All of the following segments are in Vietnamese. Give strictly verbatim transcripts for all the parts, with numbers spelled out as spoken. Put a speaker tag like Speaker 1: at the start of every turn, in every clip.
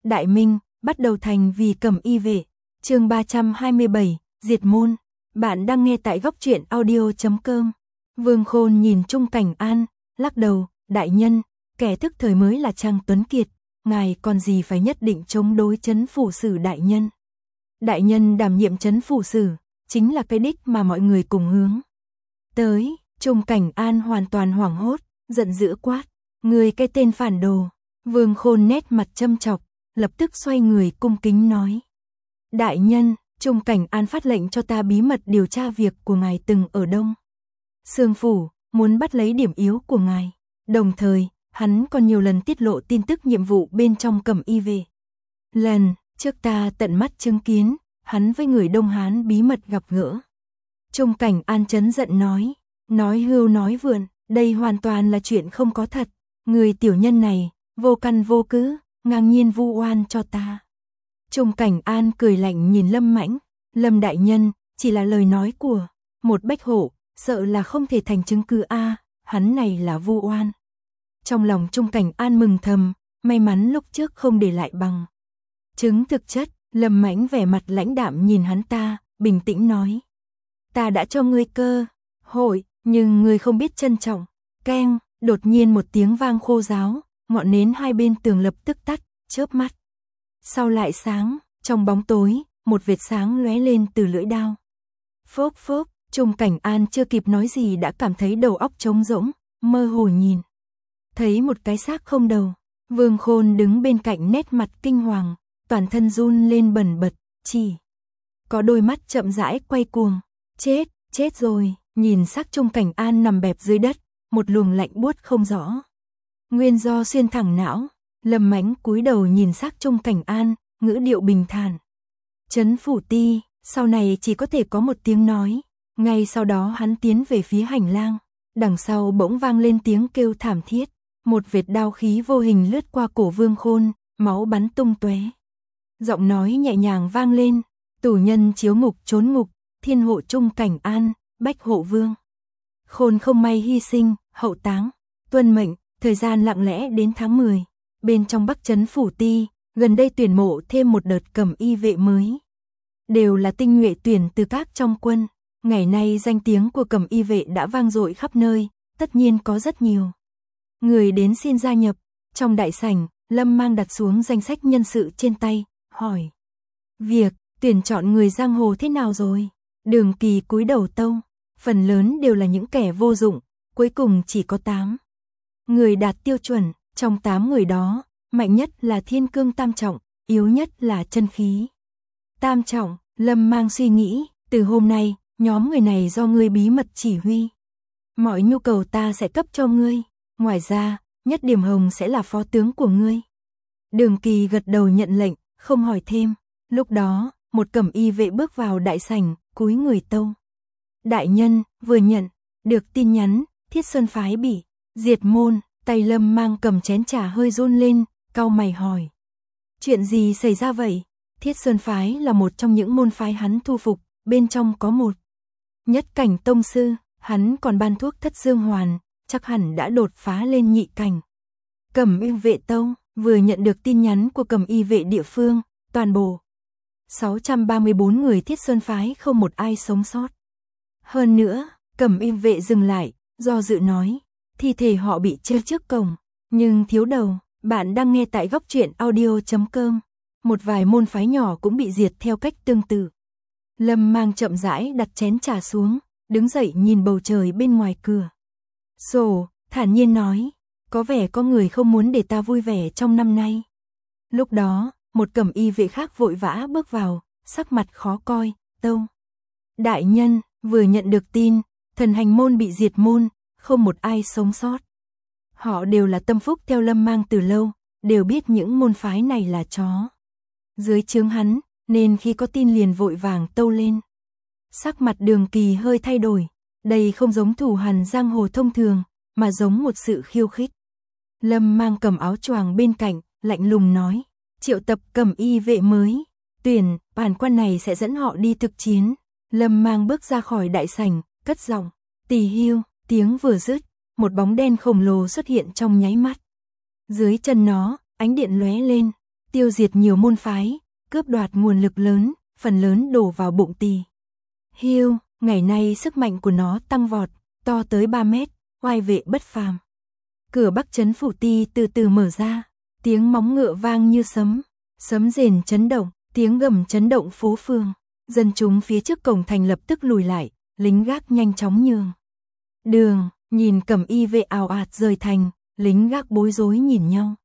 Speaker 1: Đại Minh, bắt đầu thành vì Cẩm Y vệ. Chương ba trăm hai mươi bảy, diệt môn. Bạn đang nghe tại góc truyện audio chấm com. Vương Khôn nhìn Trung Cảnh An, lắc đầu, đại nhân, kẻ thức thời mới là Trang Tuấn Kiệt, ngài còn gì phải nhất định chống đối Trấn Phủ Sử đại nhân. Đại nhân đảm nhiệm Trấn Phủ Sử, chính là cái đích mà mọi người cùng hướng tới. Trung Cảnh An hoàn toàn hoảng hốt, giận dữ quát, người cái tên phản đồ. Vương Khôn nét mặt châm chọc, lập tức xoay người cung kính nói. Đại nhân, Trung Cảnh An phát lệnh cho ta bí mật điều tra việc của ngài từng ở Đông Sương Phủ, muốn bắt lấy điểm yếu của ngài. Đồng thời, hắn còn nhiều lần tiết lộ tin tức nhiệm vụ bên trong Cẩm Y vệ. Lần trước ta tận mắt chứng kiến, hắn với người Đông Hán bí mật gặp gỡ. Trung Cảnh An chấn giận nói, nói hưu nói vượn, đây hoàn toàn là chuyện không có thật. Người tiểu nhân này, vô căn vô cứ, ngang nhiên vu oan cho ta. Trung Cảnh An cười lạnh nhìn Lâm Mãnh, Lâm đại nhân, chỉ là lời nói của một bách hộ, sợ là không thể thành chứng cứ a, hắn này là vu oan. Trong lòng Trung Cảnh An mừng thầm, may mắn lúc trước không để lại bằng chứng thực chất. Lâm Mãnh vẻ mặt lãnh đạm nhìn hắn ta, bình tĩnh nói, ta đã cho ngươi cơ hội, nhưng ngươi không biết trân trọng. Keng, đột nhiên một tiếng vang khô ráo, ngọn nến hai bên tường lập tức tắt, chớp mắt. Sau lại sáng, trong bóng tối, một vệt sáng lóe lên từ lưỡi đao. Phốc phốc, Trung Cảnh An chưa kịp nói gì đã cảm thấy đầu óc trống rỗng, mơ hồ nhìn thấy một cái xác không đầu. Vương Khôn đứng bên cạnh nét mặt kinh hoàng, toàn thân run lên bần bật, chỉ có đôi mắt chậm rãi quay cuồng. Chết, chết rồi. Nhìn xác Trung Cảnh An nằm bẹp dưới đất, một luồng lạnh buốt không rõ nguyên do xuyên thẳng não. Lâm Mãnh cúi đầu nhìn xác Trung Cảnh An, ngữ điệu bình thản. Trấn Phủ Ti, sau này chỉ có thể có một tiếng nói. Ngay sau đó hắn tiến về phía hành lang, đằng sau bỗng vang lên tiếng kêu thảm thiết, một vệt đao khí vô hình lướt qua cổ Vương Khôn, máu bắn tung tóe. Giọng nói nhẹ nhàng vang lên, tù nhân chiếu ngục trốn ngục, thiên hộ Trung Cảnh An, bách hộ Vương Khôn không may hy sinh, hậu táng, tuân mệnh. Thời gian lặng lẽ đến tháng mười, bên trong Bắc Trấn Phủ Ti, gần đây tuyển mộ thêm một đợt Cẩm Y vệ mới. Đều là tinh nhuệ tuyển từ các trong quân. Ngày nay danh tiếng của Cẩm Y vệ đã vang dội khắp nơi, tất nhiên có rất nhiều người đến xin gia nhập. Trong đại sảnh, Lâm Mang đặt xuống danh sách nhân sự trên tay, hỏi. Việc tuyển chọn người giang hồ thế nào rồi? Đường Kỳ cúi đầu tâu, phần lớn đều là những kẻ vô dụng, cuối cùng chỉ có tám người đạt tiêu chuẩn. Trong tám người đó, mạnh nhất là Thiên Cương Tam Trọng, yếu nhất là Chân Khí Tam Trọng. Lâm Mang suy nghĩ, từ hôm nay, nhóm người này do ngươi bí mật chỉ huy. Mọi nhu cầu ta sẽ cấp cho ngươi. Ngoài ra, Nhất Điểm Hồng sẽ là phó tướng của ngươi. Đường Kỳ gật đầu nhận lệnh, không hỏi thêm. Lúc đó, một Cẩm Y vệ bước vào đại sảnh, cúi người tâu. Đại nhân, vừa nhận được tin nhắn, Thiết Sơn phái bị diệt môn. Tay Lâm Mang cầm chén trà hơi run lên, cau mày hỏi. Chuyện gì xảy ra vậy? Thiết Sơn phái là một trong những môn phái hắn thu phục, bên trong có một nhất cảnh tông sư, hắn còn ban thuốc Thất Dương Hoàn, chắc hẳn đã đột phá lên nhị cảnh. Cẩm Y vệ tâu, vừa nhận được tin nhắn của Cẩm Y vệ địa phương, toàn bộ sáu trăm ba mươi bốn người Thiết Sơn phái không một ai sống sót. Hơn nữa, Cẩm Y vệ dừng lại, do dự nói. Thi thể họ bị treo trước cổng, nhưng thiếu đầu. Bạn đang nghe tại góc truyện audio chấm com. Một vài môn phái nhỏ cũng bị diệt theo cách tương tự. Lâm Mang chậm rãi đặt chén trà xuống, đứng dậy nhìn bầu trời bên ngoài cửa sổ, thản nhiên nói, có vẻ có người không muốn để ta vui vẻ trong năm nay. Lúc đó, một Cẩm Y vệ khác vội vã bước vào, sắc mặt khó coi, tâu. Đại nhân, vừa nhận được tin, Thần Hành môn bị diệt môn, không một ai sống sót. Họ đều là tâm phúc theo Lâm Mang từ lâu, đều biết những môn phái này là chó dưới trướng hắn, nên khi có tin liền vội vàng tâu lên. Sắc mặt Đường Kỳ hơi thay đổi, đây không giống thủ hằn giang hồ thông thường, mà giống một sự khiêu khích. Lâm Mang cầm áo choàng bên cạnh, lạnh lùng nói, triệu tập Cẩm Y vệ mới, tuyển, bản quan này sẽ dẫn họ đi thực chiến. Lâm Mang bước ra khỏi đại sảnh, cất giọng, tỳ hiu. Tiếng vừa dứt, một bóng đen khổng lồ xuất hiện trong nháy mắt. Dưới chân nó, ánh điện lóe lên, tiêu diệt nhiều môn phái, cướp đoạt nguồn lực lớn, phần lớn đổ vào bụng Tỳ Hiêu, ngày nay sức mạnh của nó tăng vọt, to tới ba mét, oai vệ bất phàm. Cửa Bắc trấn phủ Ti từ từ mở ra, tiếng móng ngựa vang như sấm, sấm rền chấn động, tiếng gầm chấn động phố phường. Dân chúng phía trước cổng thành lập tức lùi lại, lính gác nhanh chóng nhường đường, nhìn Cẩm Y vệ ào ạt rời thành, lính gác bối rối nhìn nhau.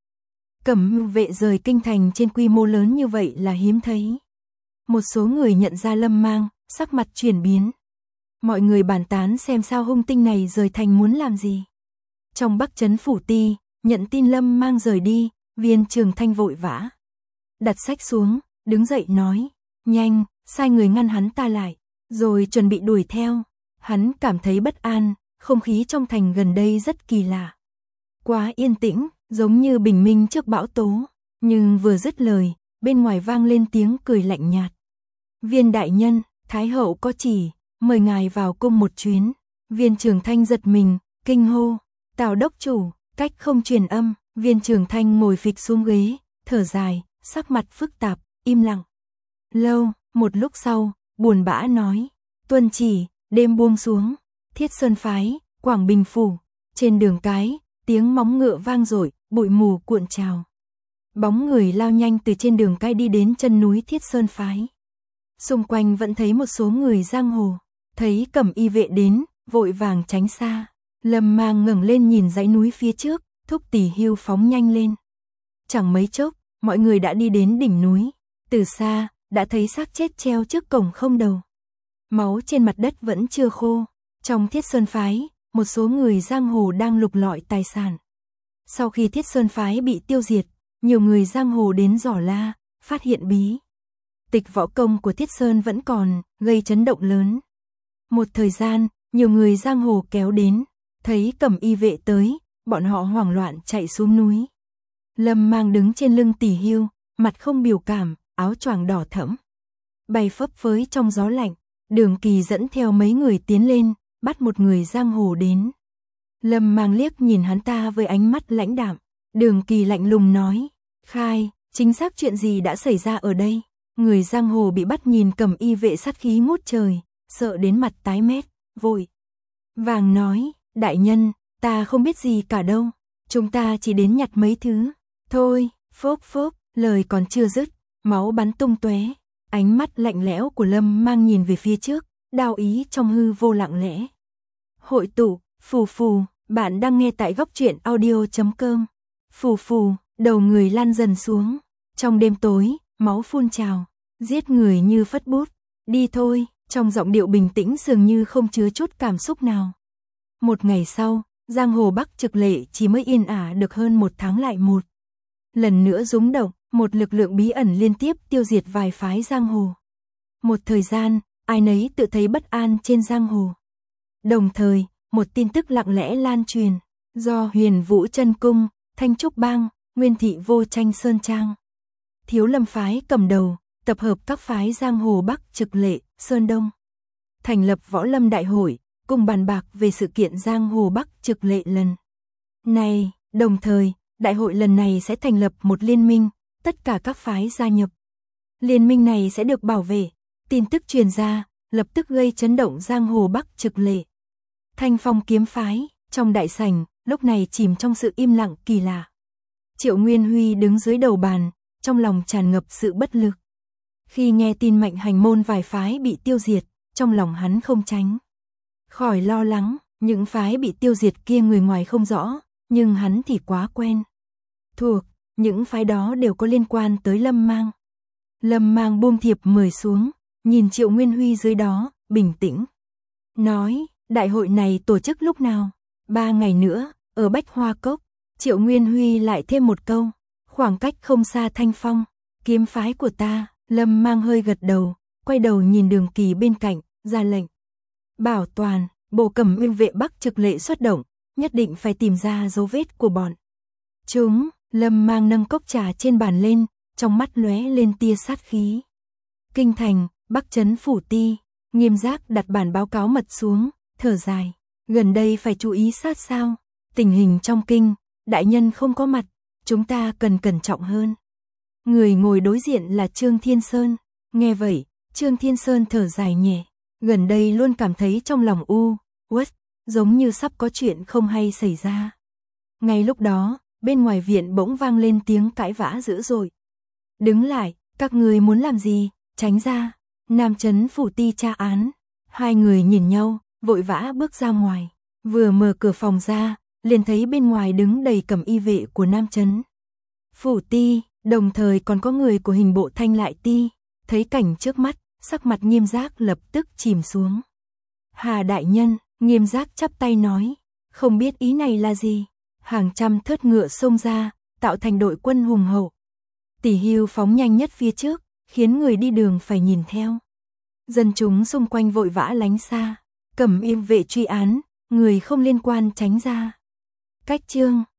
Speaker 1: Cẩm vệ rời kinh thành trên quy mô lớn như vậy là hiếm thấy. Một số người nhận ra Lâm Mang, sắc mặt chuyển biến. Mọi người bàn tán xem sao hung tinh này rời thành muốn làm gì. Trong Bắc trấn phủ Ti, nhận tin Lâm Mang rời đi, Viên Trường Thanh vội vã đặt sách xuống, đứng dậy nói, nhanh, sai người ngăn hắn ta lại, rồi chuẩn bị đuổi theo. Hắn cảm thấy bất an, không khí trong thành gần đây rất kỳ lạ. Quá yên tĩnh, giống như bình minh trước bão tố, nhưng vừa dứt lời, bên ngoài vang lên tiếng cười lạnh nhạt. Viên đại nhân, Thái hậu có chỉ, mời ngài vào cung một chuyến. Viên Trường Thanh giật mình, kinh hô, Tào đốc chủ, cách không truyền âm. Viên Trường Thanh ngồi phịch xuống ghế, thở dài, sắc mặt phức tạp, im lặng. Lâu, một lúc sau, buồn bã nói, tuân chỉ, đêm buông xuống, Thiết Sơn phái, Quảng Bình phủ, trên đường cái, tiếng móng ngựa vang dội, bụi mù cuộn trào. Bóng người lao nhanh từ trên đường cái đi đến chân núi Thiết Sơn phái. Xung quanh vẫn thấy một số người giang hồ, thấy Cẩm Y vệ đến, vội vàng tránh xa. Lâm Mang ngẩng lên nhìn dãy núi phía trước, thúc Tỳ Hiêu phóng nhanh lên. Chẳng mấy chốc, mọi người đã đi đến đỉnh núi, từ xa, đã thấy xác chết treo trước cổng không đầu. Máu trên mặt đất vẫn chưa khô. Trong Thiết Sơn phái, một số người giang hồ đang lục lọi tài sản. Sau khi Thiết Sơn phái bị tiêu diệt, nhiều người giang hồ đến dò la, phát hiện bí tịch võ công của Thiết Sơn vẫn còn, gây chấn động lớn. Một thời gian, nhiều người giang hồ kéo đến, thấy Cẩm Y vệ tới, bọn họ hoảng loạn chạy xuống núi. Lâm Mang đứng trên lưng Tỳ Hiêu, mặt không biểu cảm, áo choàng đỏ thẫm, bay phấp phới trong gió lạnh. Đường Kỳ dẫn theo mấy người tiến lên, bắt một người giang hồ đến. Lâm Mang liếc nhìn hắn ta với ánh mắt lãnh đạm. Đường Kỳ lạnh lùng nói, khai, chính xác chuyện gì đã xảy ra ở đây? Người giang hồ bị bắt nhìn Cẩm Y vệ sát khí ngút trời, sợ đến mặt tái mét, vội vàng nói, đại nhân, ta không biết gì cả đâu, chúng ta chỉ đến nhặt mấy thứ, thôi. Phốc phốc, lời còn chưa dứt, máu bắn tung tóe. Ánh mắt lạnh lẽo của Lâm Mang nhìn về phía trước, đao ý trong hư vô lặng lẽ. Hội tụ, phù phù, bạn đang nghe tại góc truyện audio chấm com. Phù phù, đầu người lăn dần xuống. Trong đêm tối, máu phun trào, giết người như phất bút. Đi thôi, trong giọng điệu bình tĩnh dường như không chứa chút cảm xúc nào. Một ngày sau, giang hồ Bắc Trực Lệ chỉ mới yên ả được hơn một tháng lại một lần nữa rúng động. Một lực lượng bí ẩn liên tiếp tiêu diệt vài phái giang hồ. Một thời gian, ai nấy tự thấy bất an trên giang hồ. Đồng thời, một tin tức lặng lẽ lan truyền, do Huyền Vũ Chân Cung, Thanh Trúc Bang, Nguyên Thị Vô Tranh Sơn Trang, Thiếu Lâm phái cầm đầu, tập hợp các phái giang hồ Bắc Trực Lệ, Sơn Đông, thành lập Võ Lâm Đại hội, cùng bàn bạc về sự kiện giang hồ Bắc Trực Lệ lần này. Đồng thời, đại hội lần này sẽ thành lập một liên minh, tất cả các phái gia nhập. Liên minh này sẽ được bảo vệ. Tin tức truyền ra, lập tức gây chấn động giang hồ Bắc Trực Lệ. Thanh Phong kiếm phái, trong đại sảnh, lúc này chìm trong sự im lặng kỳ lạ. Triệu Nguyên Huy đứng dưới đầu bàn, trong lòng tràn ngập sự bất lực. Khi nghe tin Mạnh Hành môn vài phái bị tiêu diệt, trong lòng hắn không tránh khỏi lo lắng. Những phái bị tiêu diệt kia người ngoài không rõ, nhưng hắn thì quá quen thuộc. Những phái đó đều có liên quan tới Lâm Mang. Lâm Mang buông thiệp mời xuống, nhìn Triệu Nguyên Huy dưới đó, bình tĩnh nói, đại hội này tổ chức lúc nào? Ba ngày nữa, ở Bách Hoa Cốc. Triệu Nguyên Huy lại thêm một câu, khoảng cách không xa Thanh Phong, kiếm phái của ta. Lâm Mang hơi gật đầu, quay đầu nhìn Đường Kỳ bên cạnh, ra lệnh. Bảo toàn, bộ Cẩm Y vệ Bắc Trực Lệ xuất động, nhất định phải tìm ra dấu vết của bọn chúng. Lâm Mang nâng cốc trà trên bàn lên, trong mắt lóe lên tia sát khí. Kinh thành, Bắc trấn phủ Ti, Nghiêm Giác đặt bản báo cáo mật xuống, thở dài, gần đây phải chú ý sát sao. Tình hình trong kinh, đại nhân không có mặt, chúng ta cần cẩn trọng hơn. Người ngồi đối diện là Trương Thiên Sơn. Nghe vậy, Trương Thiên Sơn thở dài nhẹ. Gần đây luôn cảm thấy trong lòng u, uất, giống như sắp có chuyện không hay xảy ra. Ngay lúc đó, bên ngoài viện bỗng vang lên tiếng cãi vã dữ dội. Đứng lại, các người muốn làm gì, tránh ra. Nam Chấn phủ ti tra án. Hai người nhìn nhau, vội vã bước ra ngoài. Vừa mở cửa phòng ra, liền thấy bên ngoài đứng đầy cẩm y vệ của Nam Chấn phủ ti, đồng thời còn có người của hình bộ Thanh Lại ti. Thấy cảnh trước mắt, sắc mặt Nghiêm Giác lập tức chìm xuống. Hà đại nhân, Nghiêm Giác chắp tay nói, không biết ý này là gì. Hàng trăm thớt ngựa xông ra, tạo thành đội quân hùng hậu. Tỷ hưu phóng nhanh nhất phía trước, khiến người đi đường phải nhìn theo. Dân chúng xung quanh vội vã lánh xa, cẩm y vệ truy án, người không liên quan tránh ra. Cách chương